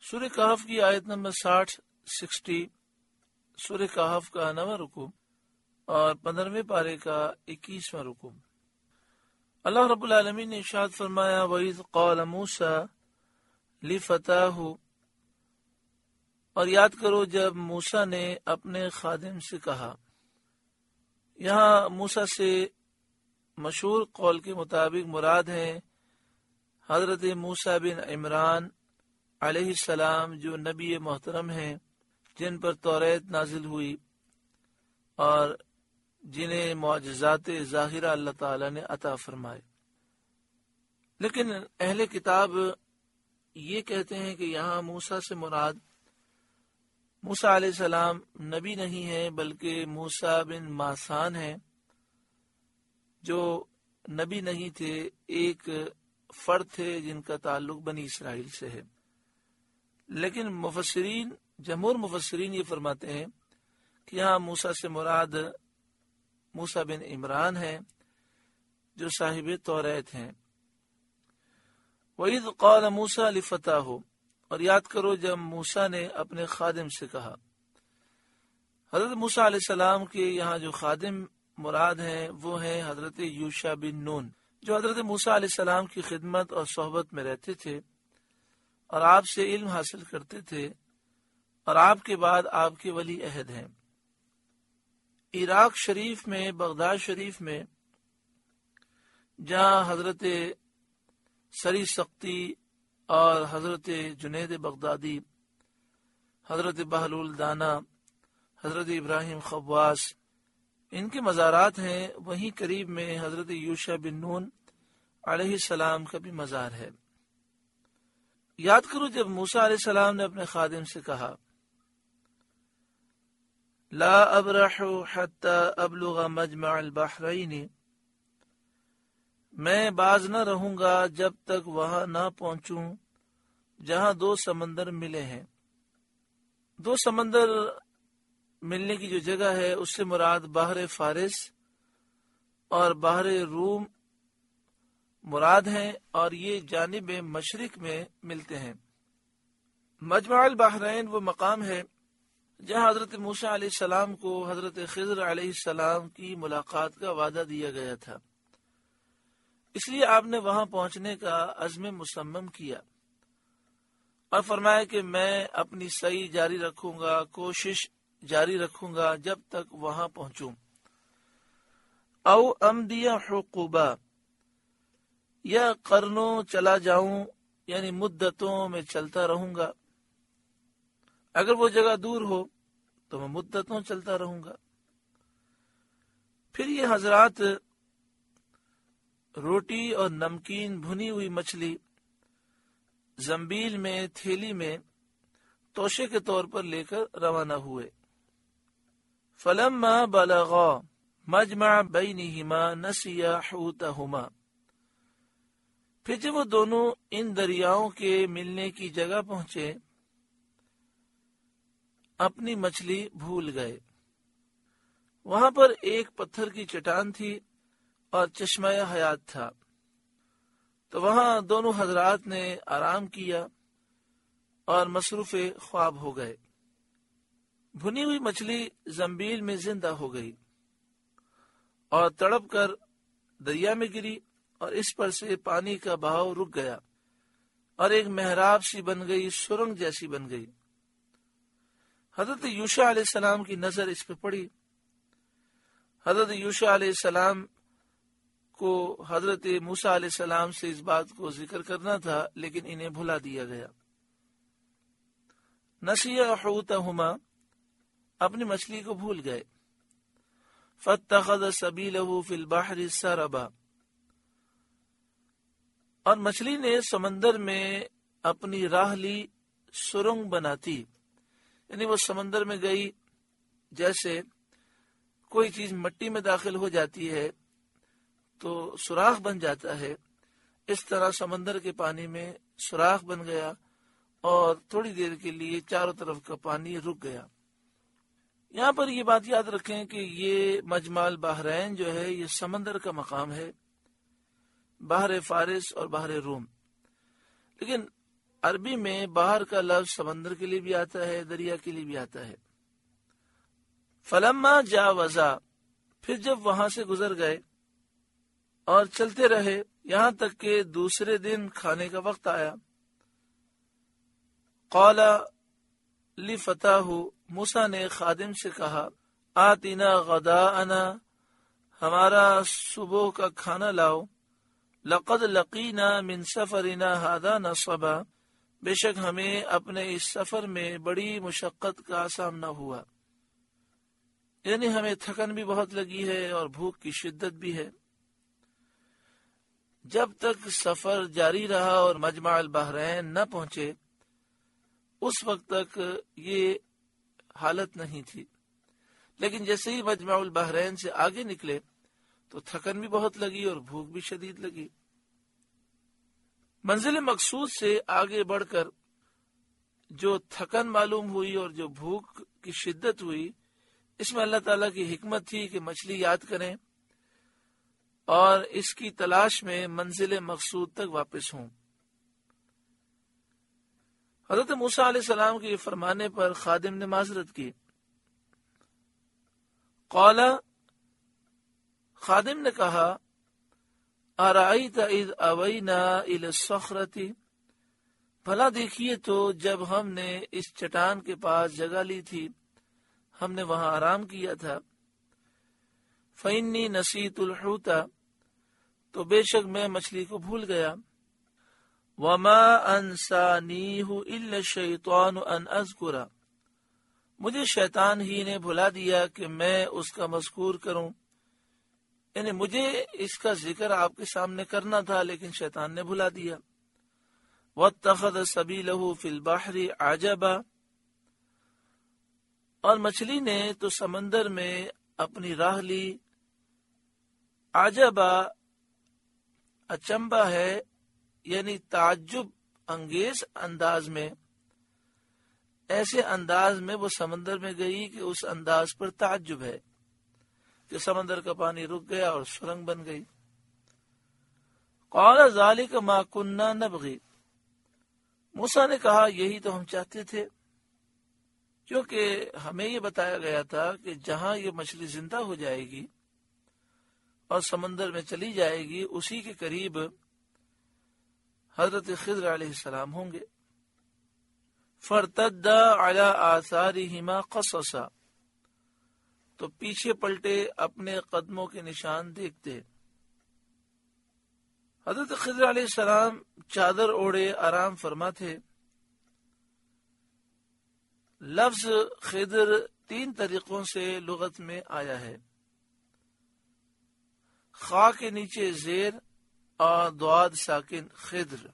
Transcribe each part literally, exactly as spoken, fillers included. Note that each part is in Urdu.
سورہ کہف کی آیت نمبر ساٹھ سکسٹی سورہ کہف کا نواں رکوع اور پندرہویں پارے کا اکیسواں رکوع۔ اللہ رب العالمین نے ارشاد فرمایا وَإِذْ قَالَ مُوسَىٰ لِفَتَاهُ، اور یاد کرو جب موسیٰ نے اپنے خادم سے کہا۔ یہاں موسیٰ سے مشہور قول کے مطابق مراد ہیں حضرت موسیٰ بن عمران علیہ السلام، جو نبی محترم ہیں، جن پر توریت نازل ہوئی اور جنہیں معجزات ظاہرہ اللہ تعالی نے عطا فرمائے۔ لیکن اہل کتاب یہ کہتے ہیں کہ یہاں موسیٰ سے مراد موسیٰ علیہ السلام نبی نہیں ہے، بلکہ موسیٰ بن ماسان ہیں، جو نبی نہیں تھے، ایک فرد تھے جن کا تعلق بنی اسرائیل سے ہے۔ لیکن مفسرین جمہور مفسرین یہ فرماتے ہیں کہ یہاں موسیٰ سے مراد موسیٰ بن عمران ہیں، جو صاحب توریت ہیں۔ وَإِذْ قَالَ مُوسَىٰ لِفَتَاهُ، اور یاد کرو جب موسیٰ نے اپنے خادم سے کہا۔ حضرت موسیٰ علیہ السلام کے یہاں جو خادم مراد ہیں وہ ہیں حضرت یوشع بن نون، جو حضرت موسیٰ علیہ السلام کی خدمت اور صحبت میں رہتے تھے اور آپ سے علم حاصل کرتے تھے، اور آپ کے بعد آپ کے ولی عہد ہیں۔ عراق شریف میں، بغداد شریف میں، جہاں حضرت سری سختی اور حضرت جنید بغدادی، حضرت بہلول دانا، حضرت ابراہیم خواص، ان کے مزارات ہیں، وہیں قریب میں حضرت یوشع بن نون علیہ السلام کا بھی مزار ہے۔ یاد کرو جب موسیٰ علیہ السلام نے اپنے خادم سے کہا لا ابرح حتی ابلغ مجمع البحرین، میں باز نہ رہوں گا جب تک وہاں نہ پہنچوں جہاں دو سمندر ملے ہیں۔ دو سمندر ملنے کی جو جگہ ہے اس سے مراد بحر فارس اور بحر روم مراد ہیں، اور یہ جانب مشرق میں ملتے ہیں۔ مجمع البحرین وہ مقام ہے جہاں حضرت موسیٰ علیہ السلام کو حضرت خضر علیہ السلام کی ملاقات کا وعدہ دیا گیا تھا، اس لیے آپ نے وہاں پہنچنے کا عزم مصمم کیا اور فرمایا کہ میں اپنی سعی جاری رکھوں گا، کوشش جاری رکھوں گا جب تک وہاں پہنچوں۔ او امدی حقوبہ، یا قرنوں چلا جاؤں، یعنی مدتوں میں چلتا رہوں گا۔ اگر وہ جگہ دور ہو تو میں مدتوں چلتا رہوں گا۔ پھر یہ حضرات روٹی اور نمکین بھنی ہوئی مچھلی زنبیل میں، تھیلی میں توشے کے طور پر لے کر روانہ ہوئے۔ فلما بلغا مجمع بینہما نسیا حوتہما، پھر جب وہ دونوں ان دریاؤں کے ملنے کی جگہ پہنچے اپنی مچھلی بھول گئے۔ وہاں پر ایک پتھر کی چٹان تھی اور چشمہ حیات تھا، تو وہاں دونوں حضرات نے آرام کیا اور مصروف خواب ہو گئے۔ بھنی ہوئی مچھلی زنبیل میں زندہ ہو گئی اور تڑپ کر دریا میں گری، اور اس پر سے پانی کا بہاؤ رک گیا اور ایک محراب سی بن گئی، سرنگ جیسی بن گئی۔ حضرت یوشع علیہ السلام کی نظر اس پہ پڑی۔ حضرت یوشع علیہ السلام کو حضرت موسیٰ علیہ السلام سے اس بات کو ذکر کرنا تھا، لیکن انہیں بھلا دیا گیا۔ نسیا حوتہما، اپنی مچھلی کو بھول گئے۔ فاتخذ سبیلہ فی البحر سربا، اور مچھلی نے سمندر میں اپنی راہ لی سرنگ بناتی، یعنی وہ سمندر میں گئی جیسے کوئی چیز مٹی میں داخل ہو جاتی ہے تو سوراخ بن جاتا ہے، اس طرح سمندر کے پانی میں سوراخ بن گیا اور تھوڑی دیر کے لیے چاروں طرف کا پانی رک گیا۔ یہاں پر یہ بات یاد رکھیں کہ یہ مجمع البحرین جو ہے یہ سمندر کا مقام ہے، بحر فارس اور بحر روم۔ لیکن عربی میں باہر کا لفظ سمندر کے لیے بھی آتا ہے، دریا کے لیے بھی آتا ہے۔ فلما جاوزا، پھر جب وہاں سے گزر گئے اور چلتے رہے یہاں تک کہ دوسرے دن کھانے کا وقت آیا، قال لفتاہ، موسیٰ نے خادم سے کہا، آتنا غداءنا، ہمارا صبح کا کھانا لاؤ، لقد لقینا من سفرنا هذا نصبا، بے شک ہمیں اپنے اس سفر میں بڑی مشقت کا سامنا ہوا، یعنی ہمیں تھکن بھی بہت لگی ہے اور بھوک کی شدت بھی ہے۔ جب تک سفر جاری رہا اور مجمع البحرین نہ پہنچے اس وقت تک یہ حالت نہیں تھی، لیکن جیسے ہی مجمع البحرین سے آگے نکلے تو تھکن بھی بہت لگی اور بھوک بھی شدید لگی۔ منزل مقصود سے آگے بڑھ کر جو تھکن معلوم ہوئی اور جو بھوک کی شدت ہوئی، اس میں اللہ تعالیٰ کی حکمت تھی کہ مچھلی یاد کریں اور اس کی تلاش میں منزل مقصود تک واپس ہوں۔ حضرت موسیٰ علیہ السلام کے فرمانے پر خادم نے معذرت کی۔ قال، خادم نے کہا، ارأیت اذ اوینا الی الصخرۃ، بھلا دیکھیے تو جب ہم نے اس چٹان کے پاس جگہ لی تھی، ہم نے وہاں آرام کیا تھا، فإنی نسیت الحوت، تو بے شک میں مچھلی کو بھول گیا، وما انسانیہ الا الشیطان ان اذکر، مجھے شیطان ہی نے بھلا دیا کہ میں اس کا مذکور کروں، یعنی مجھے اس کا ذکر آپ کے سامنے کرنا تھا لیکن شیطان نے بھلا دیا۔ واتخذ سبیلہ فی البحر عجبا، اور مچھلی نے تو سمندر میں اپنی راہ لی، عجبا اچنبا ہے، یعنی تعجب انگیز انداز میں، ایسے انداز میں وہ سمندر میں گئی کہ اس انداز پر تعجب ہے کہ سمندر کا پانی رک گیا اور سرنگ بن گئی۔ قال ذالک ما کننا نبغی، موسیٰ نے کہا یہی تو ہم چاہتے تھے، کیونکہ ہمیں یہ بتایا گیا تھا کہ جہاں یہ مچھلی زندہ ہو جائے گی اور سمندر میں چلی جائے گی اسی کے قریب حضرت خضر علیہ السلام ہوں گے۔ فارتدا علی آثارہما قصصا، تو پیچھے پلٹے اپنے قدموں کے نشان دیکھتے۔ حضرت خضر علیہ السلام چادر اوڑے آرام فرما تھے۔ لفظ خضر تین طریقوں سے لغت میں آیا ہے، خا کے نیچے زیر اور دواد ساکن خضر،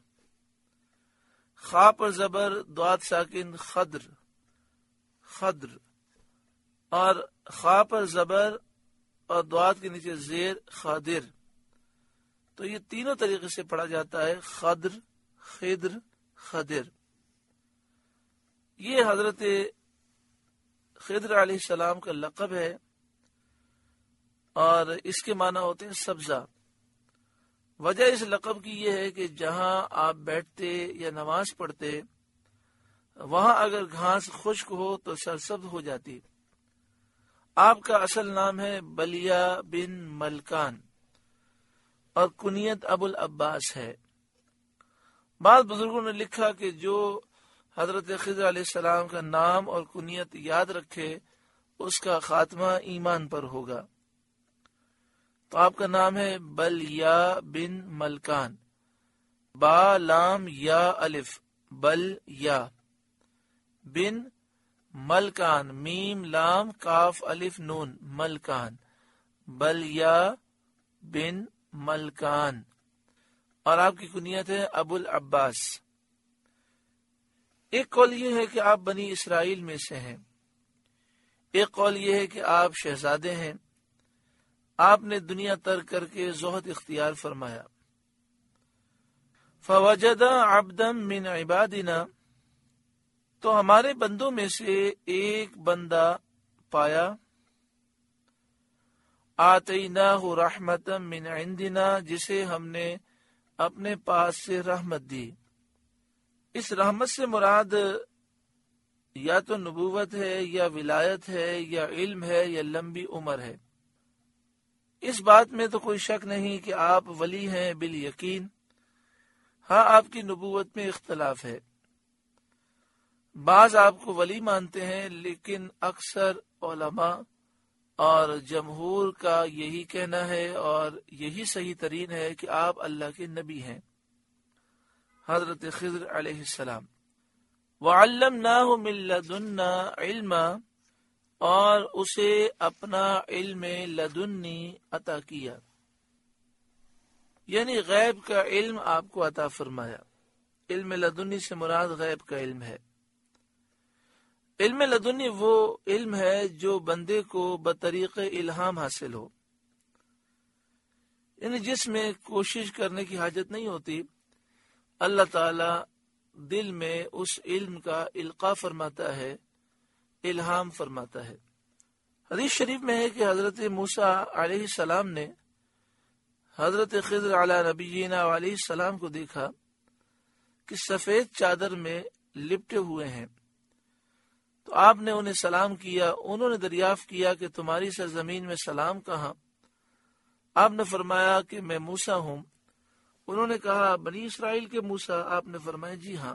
خا پر زبر دواد ساکن خضر خضر، اور خا پر زبر اور دواد کے نیچے زیر خادر، تو یہ تینوں طریقے سے پڑھا جاتا ہے، خضر خضر خضر۔ یہ حضرت خضر علیہ السلام کا لقب ہے اور اس کے معنی ہوتے ہیں سبزہ۔ وجہ اس لقب کی یہ ہے کہ جہاں آپ بیٹھتے یا نماز پڑھتے وہاں اگر گھاس خشک ہو تو سرسبز ہو جاتی۔ آپ کا اصل نام ہے بلیا بن ملکان اور کنیت ابو العباس ہے۔ بعض بزرگوں نے لکھا کہ جو حضرت خضر علیہ السلام کا نام اور کنیت یاد رکھے اس کا خاتمہ ایمان پر ہوگا۔ تو آپ کا نام ہے بلیا بن ملکان، با لام یا الف، بل یا، بن ملکان، میم لام کاف الف نون، ملکان، بلیا بن ملکان، اور آپ کی کنیت ہے ابو العباس۔ ایک قول یہ ہے کہ آپ بنی اسرائیل میں سے ہیں، ایک قول یہ ہے کہ آپ شہزادے ہیں۔ آپ نے دنیا ترک کر کے زہد اختیار فرمایا۔ فوجد عبدا من عبادنا، تو ہمارے بندوں میں سے ایک بندہ پایا، آتیناہ رحمتا من عندنا، جسے ہم نے اپنے پاس سے رحمت دی، اس رحمت سے مراد یا تو نبوت ہے یا ولایت ہے یا علم ہے یا لمبی عمر ہے۔ اس بات میں تو کوئی شک نہیں کہ آپ ولی ہیں بالیقین۔ ہاں، آپ کی نبوت میں اختلاف ہے، بعض آپ کو ولی مانتے ہیں، لیکن اکثر علماء اور جمہور کا یہی کہنا ہے اور یہی صحیح ترین ہے کہ آپ اللہ کے نبی ہیں، حضرت خضر علیہ السلام۔ وَعَلَّمْنَاهُ مِن لَّدُنَّا عِلْمًا، اور اسے اپنا علم لدنی عطا کیا، یعنی غیب کا علم آپ کو عطا فرمایا۔ علم لدنی سے مراد غیب کا علم ہے۔ علم لدنی وہ علم ہے جو بندے کو بطریق الہام حاصل ہو، یعنی جس میں کوشش کرنے کی حاجت نہیں ہوتی، اللہ تعالی دل میں اس علم کا القاء فرماتا ہے، الہام فرماتا ہے۔ حدیث شریف میں ہے کہ حضرت موسیٰ علیہ السلام نے حضرت خضر علی نبینا علیہ السلام کو دیکھا کہ سفید چادر میں لپٹے ہوئے ہیں، تو آپ نے انہیں سلام کیا۔ انہوں نے دریافت کیا کہ تمہاری سرزمین میں سلام کہاں؟ آپ نے فرمایا کہ میں موسیٰ ہوں۔ انہوں نے کہا بنی اسرائیل کے موسیٰ؟ آپ نے فرمایا جی ہاں۔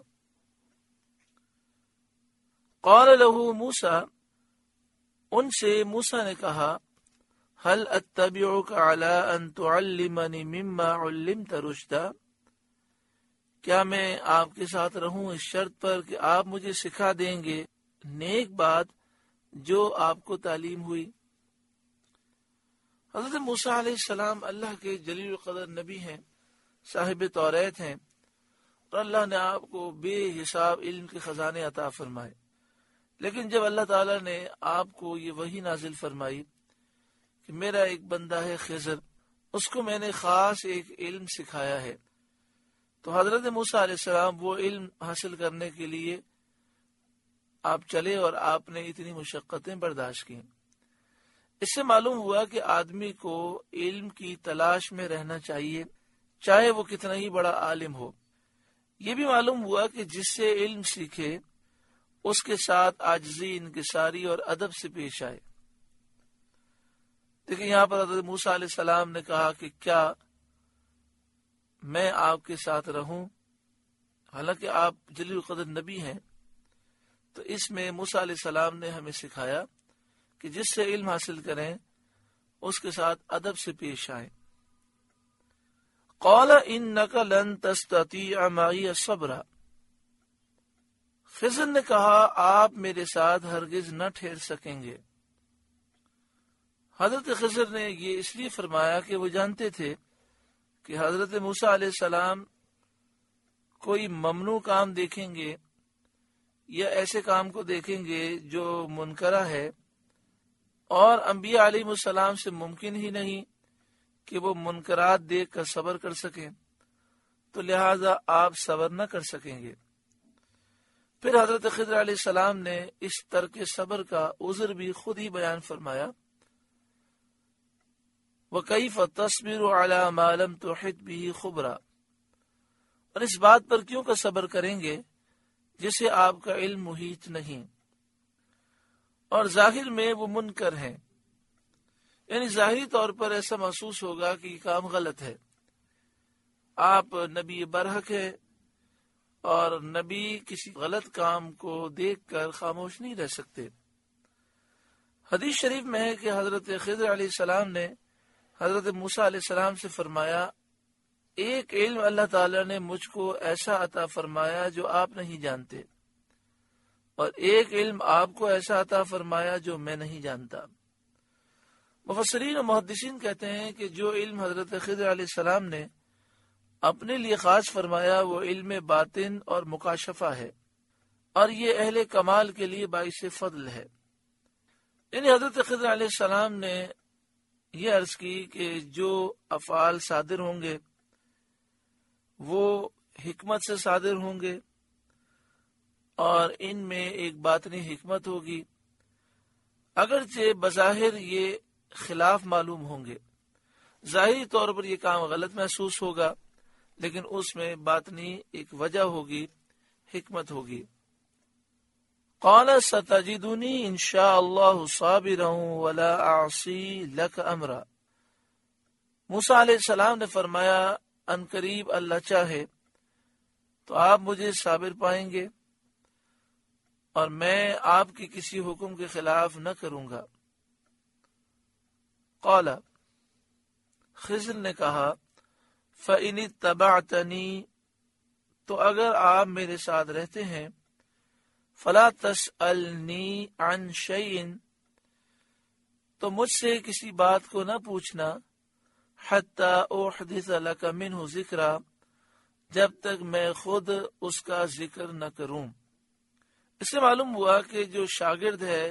قال له موسیٰ، ان سے موسیٰ نے کہا هل اتبعك على ان تعلمني مما علمت رشدا، کیا میں آپ کے ساتھ رہوں اس شرط پر کہ آپ مجھے سکھا دیں گے نیک بات جو آپ کو تعلیم ہوئی۔ حضرت موسیٰ علیہ السلام اللہ کے جلیل القدر نبی ہیں، صاحب توریت ہیں، اور اللہ نے آپ کو بے حساب علم کے خزانے عطا فرمائے۔ لیکن جب اللہ تعالیٰ نے آپ کو یہ وحی نازل فرمائی کہ میرا ایک بندہ ہے خضر، اس کو میں نے خاص ایک علم سکھایا ہے، تو حضرت موسیٰ علیہ السلام وہ علم حاصل کرنے کے لیے آپ چلے اور آپ نے اتنی مشقتیں برداشت کی۔ اس سے معلوم ہوا کہ آدمی کو علم کی تلاش میں رہنا چاہیے، چاہے وہ کتنا ہی بڑا عالم ہو۔ یہ بھی معلوم ہوا کہ جس سے علم سیکھے اس کے ساتھ عاجزی، انکساری اور ادب سے پیش آئے۔ دیکھیں یہاں پر حضرت موسیٰ علیہ السلام نے کہا کہ کیا میں آپ کے ساتھ رہوں، حالانکہ آپ جلیل القدر نبی ہیں۔ تو اس میں موسیٰ علیہ السلام نے ہمیں سکھایا کہ جس سے علم حاصل کریں اس کے ساتھ ادب سے پیش آئیں۔ قال انک لن تستطیع معی صبرا، خضر نے کہا آپ میرے ساتھ ہرگز نہ ٹھہر سکیں گے۔ حضرت خضر نے یہ اس لیے فرمایا کہ وہ جانتے تھے کہ حضرت موسیٰ علیہ السلام کوئی ممنوع کام دیکھیں گے یا ایسے کام کو دیکھیں گے جو منکرہ ہے، اور انبیاء علیہ السلام سے ممکن ہی نہیں کہ وہ منکرات دیکھ کر صبر کر سکیں، تو لہٰذا آپ صبر نہ کر سکیں گے۔ پھر حضرت خضر علیہ السلام نے اس ترک صبر کا عذر بھی خود ہی بیان فرمایا، وَكَيْفَ تَصْبِرُ عَلَى مَا لَمْ تُحِطْ بِهِ خُبْرًا، اور اس بات پر کیوں کا صبر کریں گے جسے آپ کا علم محیط نہیں، اور ظاہر میں وہ منکر ہیں، یعنی ظاہری طور پر ایسا محسوس ہوگا کہ یہ کام غلط ہے۔ آپ نبی برحق ہے اور نبی کسی غلط کام کو دیکھ کر خاموش نہیں رہ سکتے۔ حدیث شریف میں ہے کہ حضرت خضر علیہ السلام نے حضرت موسیٰ علیہ السلام سے فرمایا ایک علم اللہ تعالیٰ نے مجھ کو ایسا عطا فرمایا جو آپ نہیں جانتے، اور ایک علم آپ کو ایسا عطا فرمایا جو میں نہیں جانتا۔ مفسرین و محدثین کہتے ہیں کہ جو علم حضرت خضر علیہ السلام نے اپنے لیے خاص فرمایا وہ علم باطن اور مکاشفہ ہے، اور یہ اہل کمال کے لیے باعث فضل ہے۔ یعنی حضرت خضر علیہ السلام نے یہ عرض کی کہ جو افعال صادر ہوں گے وہ حکمت سے صادر ہوں گے، اور ان میں ایک باطنی حکمت ہوگی، اگرچہ بظاہر یہ خلاف معلوم ہوں گے، ظاہری طور پر یہ کام غلط محسوس ہوگا، لیکن اس میں باطنی ایک وجہ ہوگی، حکمت ہوگی۔ قال ستجدنی انشاء اللہ صابرا ولا اعصی لک امرا، موسیٰ علیہ السلام نے فرمایا ان قریب اللہ چاہے تو آپ مجھے صابر پائیں گے اور میں آپ کی کسی حکم کے خلاف نہ کروں گا۔ قال، خضر نے کہا فَإِنِ اتَّبَعْتَنِي، تو اگر آپ میرے ساتھ رہتے ہیں، فَلَا تَسْأَلْنِي عَنْ شَيْءٍ، تو مجھ سے کسی بات کو نہ پوچھنا، حَتَّى أُحْدِثَ لَكَ مِنْهُ ذِكْرًا، جب تک میں خود اس کا ذکر نہ کروں۔ اس سے معلوم ہوا کہ جو شاگرد ہے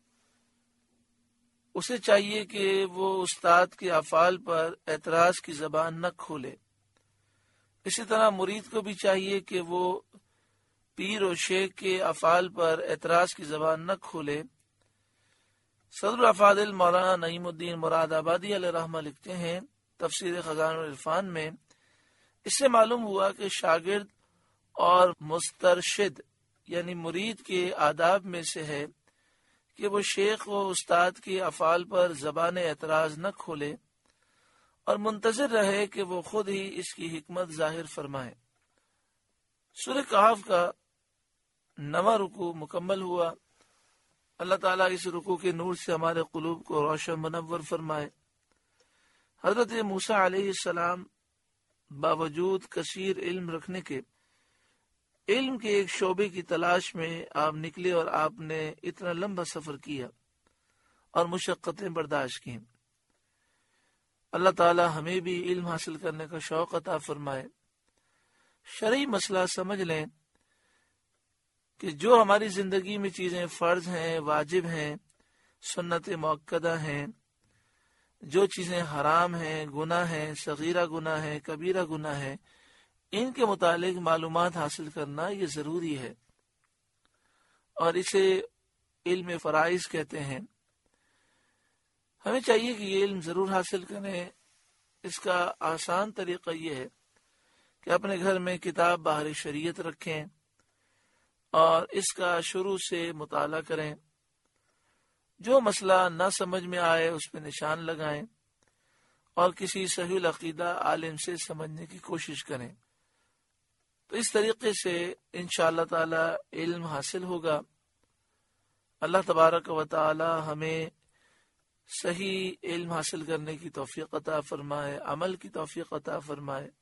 اسے چاہیے کہ وہ استاد کے افعال پر اعتراض کی زبان نہ کھولے، اسی طرح مرید کو بھی چاہیے کہ وہ پیر و شیخ کے افعال پر اعتراض کی زبان نہ کھولے۔ صدر الافاضل مولانا نعیم الدین مراد آبادی علیہ رحمہ لکھتے ہیں تفسیر خزائن العرفان میں، اس سے معلوم ہوا کہ شاگرد اور مسترشد یعنی مرید کے آداب میں سے ہے کہ وہ شیخ و استاد کے افعال پر زبان اعتراض نہ کھولے اور منتظر رہے کہ وہ خود ہی اس کی حکمت ظاہر فرمائے۔ سورہ کہف کا نواں رکوع مکمل ہوا۔ اللہ تعالیٰ اس رکوع کے نور سے ہمارے قلوب کو روشن منور فرمائے۔ حضرت موسیٰ علیہ السلام باوجود کثیر علم رکھنے کے علم کے ایک شعبے کی تلاش میں آپ نکلے اور آپ نے اتنا لمبا سفر کیا اور مشقتیں برداشت کی۔ اللہ تعالی ہمیں بھی علم حاصل کرنے کا شوق عطا فرمائے۔ شرعی مسئلہ سمجھ لیں کہ جو ہماری زندگی میں چیزیں فرض ہیں، واجب ہیں، سنت مؤکدہ ہیں، جو چیزیں حرام ہیں، گناہ ہیں، صغیرہ گناہ ہیں، کبیرہ گناہ ہیں، ان کے متعلق معلومات حاصل کرنا یہ ضروری ہے اور اسے علم فرائض کہتے ہیں۔ ہمیں چاہیے کہ یہ علم ضرور حاصل کریں۔ اس کا آسان طریقہ یہ ہے کہ اپنے گھر میں کتاب بحر شریعت رکھیں اور اس کا شروع سے مطالعہ کریں۔ جو مسئلہ نہ سمجھ میں آئے اس پہ نشان لگائیں اور کسی صحیح العقیدہ عالم سے سمجھنے کی کوشش کریں، تو اس طریقے سے انشاءاللہ تعالی علم حاصل ہوگا۔ اللہ تبارک و تعالی ہمیں صحیح علم حاصل کرنے کی توفیق عطا فرمائے، عمل کی توفیق عطا فرمائے۔